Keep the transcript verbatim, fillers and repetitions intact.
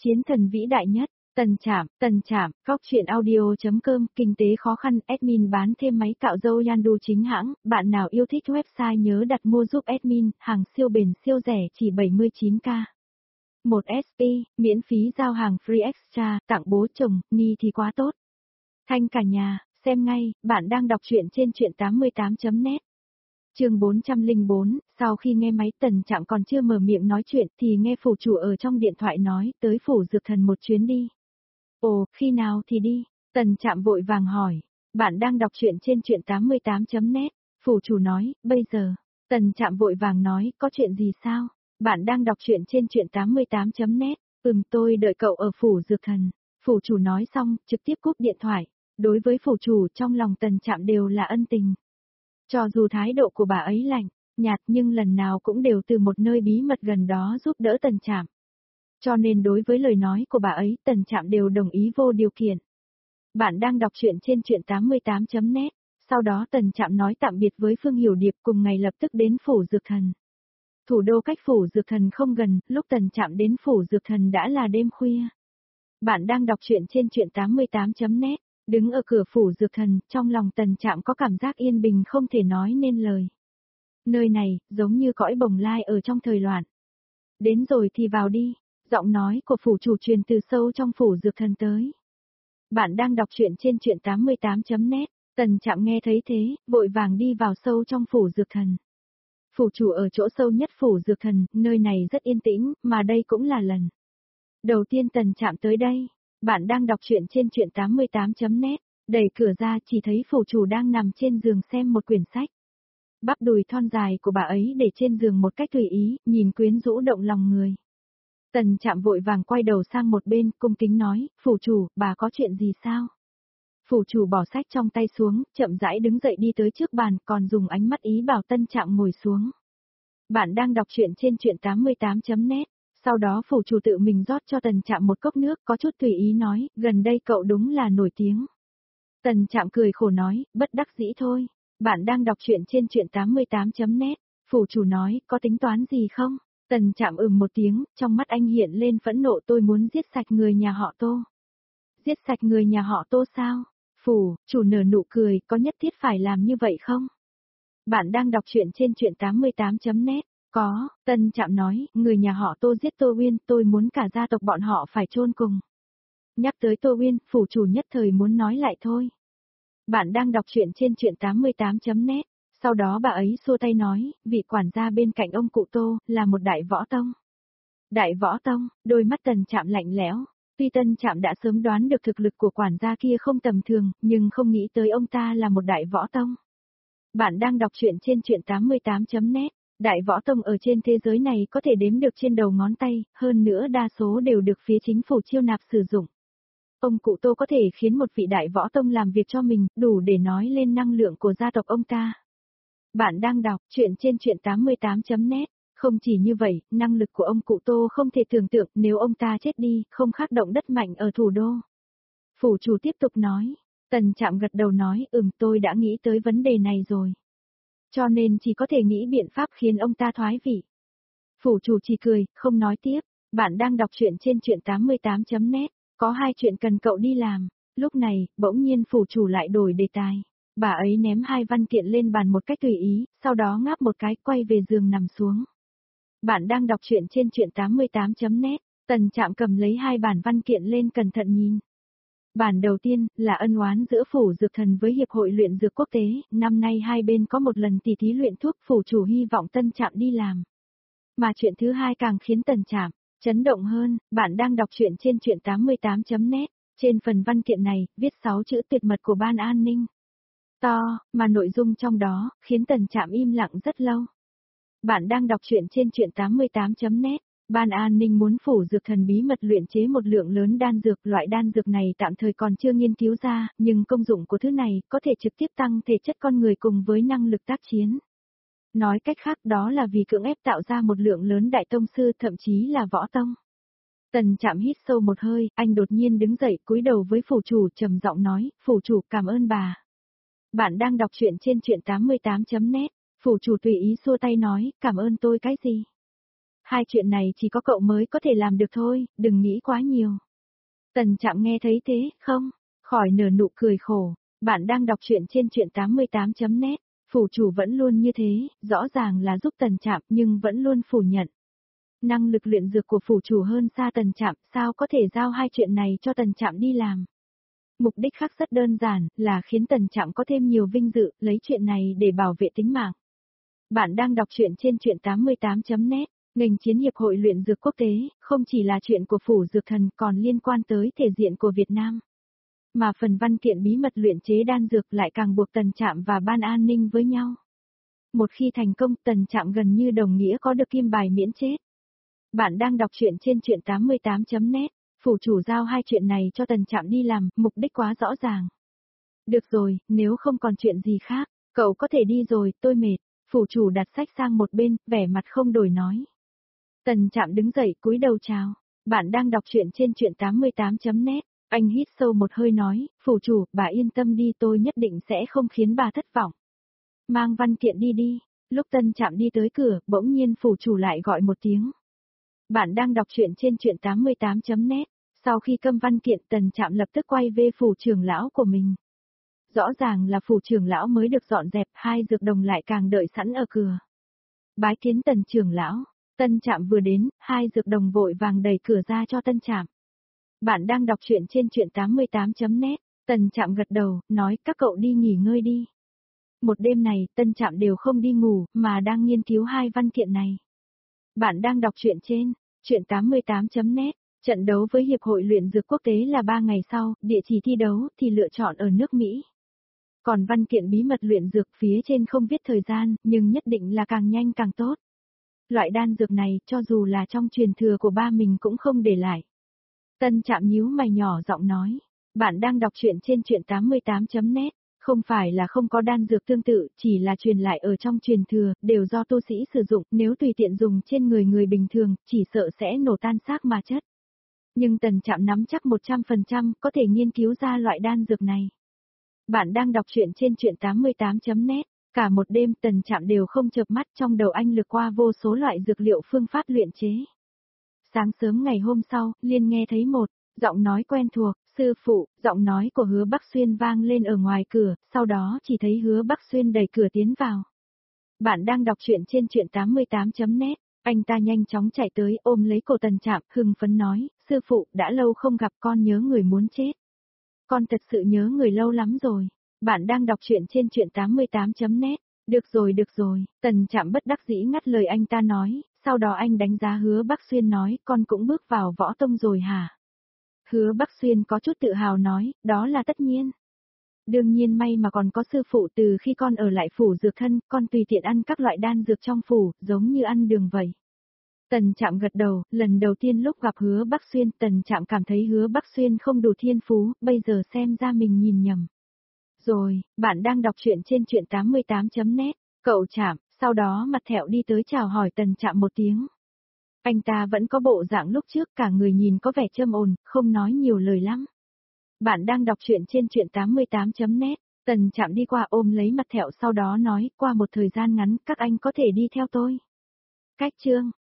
Chiến thần vĩ đại nhất, Tần Trạm, Tần Trạm, góc truyện audio.com, kinh tế khó khăn, admin bán thêm máy cạo râu Yandu chính hãng, bạn nào yêu thích website nhớ đặt mua giúp admin, hàng siêu bền siêu rẻ chỉ bảy mươi chín k. một ét pê, miễn phí giao hàng free extra, tặng bố chồng, ni thì quá tốt. Thanh cả nhà, xem ngay, bạn đang đọc truyện trên truyện tám mươi tám chấm net. Chương bốn trăm lẻ bốn, sau khi nghe máy Tần Trạm còn chưa mở miệng nói chuyện thì nghe phủ chủ ở trong điện thoại nói tới phủ dược thần một chuyến đi. Ồ, khi nào thì đi? Tần Trạm vội vàng hỏi. Bạn đang đọc truyện trên truyện tám mươi tám chấm net. Phủ chủ nói, bây giờ. Tần Trạm vội vàng nói, có chuyện gì sao? Bạn đang đọc truyện trên truyện tám mươi tám chấm net. Ừm, tôi đợi cậu ở phủ dược thần. Phủ chủ nói xong, trực tiếp cúp điện thoại. Đối với phủ chủ trong lòng Tần Trạm đều là ân tình. Cho dù thái độ của bà ấy lạnh, nhạt nhưng lần nào cũng đều từ một nơi bí mật gần đó giúp đỡ Tần Trạm. Cho nên đối với lời nói của bà ấy Tần Trạm đều đồng ý vô điều kiện. Bạn đang đọc truyện trên truyện tám mươi tám chấm net, sau đó Tần Trạm nói tạm biệt với Phương Hiểu Điệp cùng ngày lập tức đến phủ dược thần. Thủ đô cách phủ dược thần không gần, lúc Tần Trạm đến phủ dược thần đã là đêm khuya. Bạn đang đọc truyện trên truyện tám mươi tám chấm net. Đứng ở cửa phủ dược thần, trong lòng Tần Trạm có cảm giác yên bình không thể nói nên lời. Nơi này, giống như cõi bồng lai ở trong thời loạn. Đến rồi thì vào đi, giọng nói của phủ chủ truyền từ sâu trong phủ dược thần tới. Bạn đang đọc truyện trên truyện tám mươi tám chấm net, Tần Trạm nghe thấy thế, vội vàng đi vào sâu trong phủ dược thần. Phủ chủ ở chỗ sâu nhất phủ dược thần, nơi này rất yên tĩnh, mà đây cũng là lần đầu tiên Tần Trạm tới đây. Bạn đang đọc truyện trên truyện tám mươi tám chấm net, đẩy cửa ra chỉ thấy phủ chủ đang nằm trên giường xem một quyển sách. Bắp đùi thon dài của bà ấy để trên giường một cách tùy ý, nhìn quyến rũ động lòng người. Tần Trạm vội vàng quay đầu sang một bên, cung kính nói, phủ chủ, bà có chuyện gì sao? Phủ chủ bỏ sách trong tay xuống, chậm rãi đứng dậy đi tới trước bàn, còn dùng ánh mắt ý bảo Tần Trạm ngồi xuống. Bạn đang đọc truyện trên truyện tám mươi tám chấm net. Sau đó phủ chủ tự mình rót cho Tần Trạm một cốc nước, có chút tùy ý nói, gần đây cậu đúng là nổi tiếng. Tần Trạm cười khổ nói, bất đắc dĩ thôi. Bạn đang đọc truyện trên truyện tám mươi tám chấm net. Phủ chủ nói, có tính toán gì không? Tần Trạm ừm một tiếng, trong mắt anh hiện lên phẫn nộ, tôi muốn giết sạch người nhà họ Tô. Giết sạch người nhà họ Tô sao? Phủ chủ nở nụ cười, có nhất thiết phải làm như vậy không? Bạn đang đọc truyện trên truyện tám mươi tám chấm net. Có, Tần Trạm nói, người nhà họ Tô giết Tô Uyên, tôi muốn cả gia tộc bọn họ phải chôn cùng. Nhắc tới Tô Uyên, phủ chủ nhất thời muốn nói lại thôi. Bạn đang đọc truyện trên truyện tám mươi tám chấm net, sau đó bà ấy xua tay nói, vị quản gia bên cạnh ông cụ Tô, là một đại võ tông. Đại võ tông, đôi mắt Tần Trạm lạnh lẽo, tuy Tần Trạm đã sớm đoán được thực lực của quản gia kia không tầm thường, nhưng không nghĩ tới ông ta là một đại võ tông. Bạn đang đọc truyện trên truyện tám mươi tám chấm net. Đại võ tông ở trên thế giới này có thể đếm được trên đầu ngón tay, hơn nữa đa số đều được phía chính phủ chiêu nạp sử dụng. Ông cụ Tô có thể khiến một vị đại võ tông làm việc cho mình, đủ để nói lên năng lượng của gia tộc ông ta. Bạn đang đọc truyện trên truyện tám mươi tám chấm net, không chỉ như vậy, năng lực của ông cụ Tô không thể tưởng tượng, nếu ông ta chết đi, không khác động đất mạnh ở thủ đô. Phủ chủ tiếp tục nói, Tần Trạm gật đầu nói, ừm tôi đã nghĩ tới vấn đề này rồi. Cho nên chỉ có thể nghĩ biện pháp khiến ông ta thoái vị. Phủ chủ chỉ cười, không nói tiếp. Bạn đang đọc truyện trên truyện tám mươi tám chấm net, có hai chuyện cần cậu đi làm. Lúc này, bỗng nhiên phủ chủ lại đổi đề tài. Bà ấy ném hai văn kiện lên bàn một cách tùy ý, sau đó ngáp một cái quay về giường nằm xuống. Bạn đang đọc truyện trên truyện tám mươi tám chấm net, Tần Trạm cầm lấy hai bản văn kiện lên cẩn thận nhìn. Bản đầu tiên là ân oán giữa phủ dược thần với Hiệp hội luyện dược quốc tế, năm nay hai bên có một lần tỉ thí luyện thuốc, phủ chủ hy vọng Tần Trạm đi làm. Mà chuyện thứ hai càng khiến Tần Trạm chấn động hơn, bạn đang đọc truyện trên truyện tám mươi tám chấm net, trên phần văn kiện này, viết sáu chữ tuyệt mật của ban an ninh. To, mà nội dung trong đó, khiến Tần Trạm im lặng rất lâu. Bạn đang đọc truyện trên truyện tám mươi tám chấm net. Ban an ninh muốn phủ dược thần bí mật luyện chế một lượng lớn đan dược, loại đan dược này tạm thời còn chưa nghiên cứu ra, nhưng công dụng của thứ này có thể trực tiếp tăng thể chất con người cùng với năng lực tác chiến. Nói cách khác đó là vì cưỡng ép tạo ra một lượng lớn đại tông sư, thậm chí là võ tông. Tần Trạm hít sâu một hơi, anh đột nhiên đứng dậy cúi đầu với phủ chủ trầm giọng nói, phủ chủ cảm ơn bà. Bạn đang đọc truyện trên truyện tám mươi tám chấm net, phủ chủ tùy ý xua tay nói, cảm ơn tôi cái gì? Hai chuyện này chỉ có cậu mới có thể làm được thôi, đừng nghĩ quá nhiều. Tần Trạm nghe thấy thế, không, khỏi nở nụ cười khổ. Bạn đang đọc truyện trên truyện tám mươi tám chấm net, phủ chủ vẫn luôn như thế, rõ ràng là giúp Tần Trạm nhưng vẫn luôn phủ nhận. Năng lực luyện dược của phủ chủ hơn xa Tần Trạm, sao có thể giao hai chuyện này cho Tần Trạm đi làm. Mục đích khác rất đơn giản, là khiến Tần Trạm có thêm nhiều vinh dự, lấy chuyện này để bảo vệ tính mạng. Bạn đang đọc truyện trên truyện tám mươi tám chấm net, ngành chiến hiệp hội luyện dược quốc tế, không chỉ là chuyện của phủ dược thần còn liên quan tới thể diện của Việt Nam. Mà phần văn kiện bí mật luyện chế đan dược lại càng buộc Tần Trạm và ban an ninh với nhau. Một khi thành công, Tần Trạm gần như đồng nghĩa có được kim bài miễn chết. Bạn đang đọc truyện trên truyện tám mươi tám chấm net, phủ chủ giao hai chuyện này cho Tần Trạm đi làm, mục đích quá rõ ràng. Được rồi, nếu không còn chuyện gì khác, cậu có thể đi rồi, tôi mệt. Phủ chủ đặt sách sang một bên, vẻ mặt không đổi nói. Tần Trạm đứng dậy cúi đầu chào. Bạn đang đọc truyện trên truyện tám mươi tám chấm net. Anh hít sâu một hơi nói, phủ chủ, bà yên tâm đi, tôi nhất định sẽ không khiến bà thất vọng. Mang văn kiện đi đi. Lúc Tần Trạm đi tới cửa, bỗng nhiên phủ chủ lại gọi một tiếng. Bạn đang đọc truyện trên truyện tám mươi tám chấm net. Sau khi câm văn kiện, Tần Trạm lập tức quay về phủ trưởng lão của mình. Rõ ràng là phủ trưởng lão mới được dọn dẹp, hai dược đồng lại càng đợi sẵn ở cửa. Bái kiến Tần trưởng lão. Tân Trạm vừa đến, hai dược đồng vội vàng đẩy cửa ra cho Tân Trạm. Bạn đang đọc truyện trên truyện tám mươi tám chấm net. Tần Trạm gật đầu, nói các cậu đi nghỉ ngơi đi. Một đêm này, Tân Trạm đều không đi ngủ, mà đang nghiên cứu hai văn kiện này. Bạn đang đọc truyện trên truyện tám mươi tám chấm net. Trận đấu với Hiệp hội luyện dược quốc tế là ba ngày sau, địa chỉ thi đấu thì lựa chọn ở nước Mỹ. Còn văn kiện bí mật luyện dược phía trên không viết thời gian, nhưng nhất định là càng nhanh càng tốt. Loại đan dược này, cho dù là trong truyền thừa của ba mình cũng không để lại. Tân Trạm nhíu mày nhỏ giọng nói. Bạn đang đọc truyện trên truyện tám mươi tám chấm net. Không phải là không có đan dược tương tự, chỉ là truyền lại ở trong truyền thừa, đều do tu sĩ sử dụng, nếu tùy tiện dùng trên người người bình thường, chỉ sợ sẽ nổ tan xác mà chất. Nhưng Tần Trạm nắm chắc một trăm phần trăm có thể nghiên cứu ra loại đan dược này. Bạn đang đọc truyện trên truyện tám mươi tám chấm net. Cả một đêm Tần Trạm đều không chợp mắt, trong đầu anh lược qua vô số loại dược liệu phương pháp luyện chế. Sáng sớm ngày hôm sau, liền nghe thấy một giọng nói quen thuộc, sư phụ, giọng nói của Hứa Bắc Xuyên vang lên ở ngoài cửa, sau đó chỉ thấy Hứa Bắc Xuyên đẩy cửa tiến vào. Bạn đang đọc truyện trên truyện tám mươi tám chấm net. Anh ta nhanh chóng chạy tới ôm lấy cổ Tần Trạm, hưng phấn nói, sư phụ, đã lâu không gặp, con nhớ người muốn chết. Con thật sự nhớ người lâu lắm rồi. Bạn đang đọc truyện trên truyện tám mươi tám chấm net. Được rồi được rồi, Tần Trạm bất đắc dĩ ngắt lời anh ta nói, sau đó anh đánh giá Hứa Bắc Xuyên nói, con cũng bước vào võ tông rồi hả? Hứa Bắc Xuyên có chút tự hào nói, đó là tất nhiên. Đương nhiên may mà còn có sư phụ, từ khi con ở lại phủ dược thân, con tùy tiện ăn các loại đan dược trong phủ, giống như ăn đường vậy. Tần Trạm gật đầu, lần đầu tiên lúc gặp Hứa Bắc Xuyên, Tần Trạm cảm thấy Hứa Bắc Xuyên không đủ thiên phú, bây giờ xem ra mình nhìn nhầm. Rồi, bạn đang đọc truyện trên truyện tám mươi tám chấm net, cậu Trạm, sau đó mặt thẹo đi tới chào hỏi Tần Trạm một tiếng. Anh ta vẫn có bộ dạng lúc trước, cả người nhìn có vẻ châm ồn, không nói nhiều lời lắm. Bạn đang đọc truyện trên truyện tám mươi tám chấm net, Tần Trạm đi qua ôm lấy mặt thẹo sau đó nói, qua một thời gian ngắn, các anh có thể đi theo tôi. Cách chương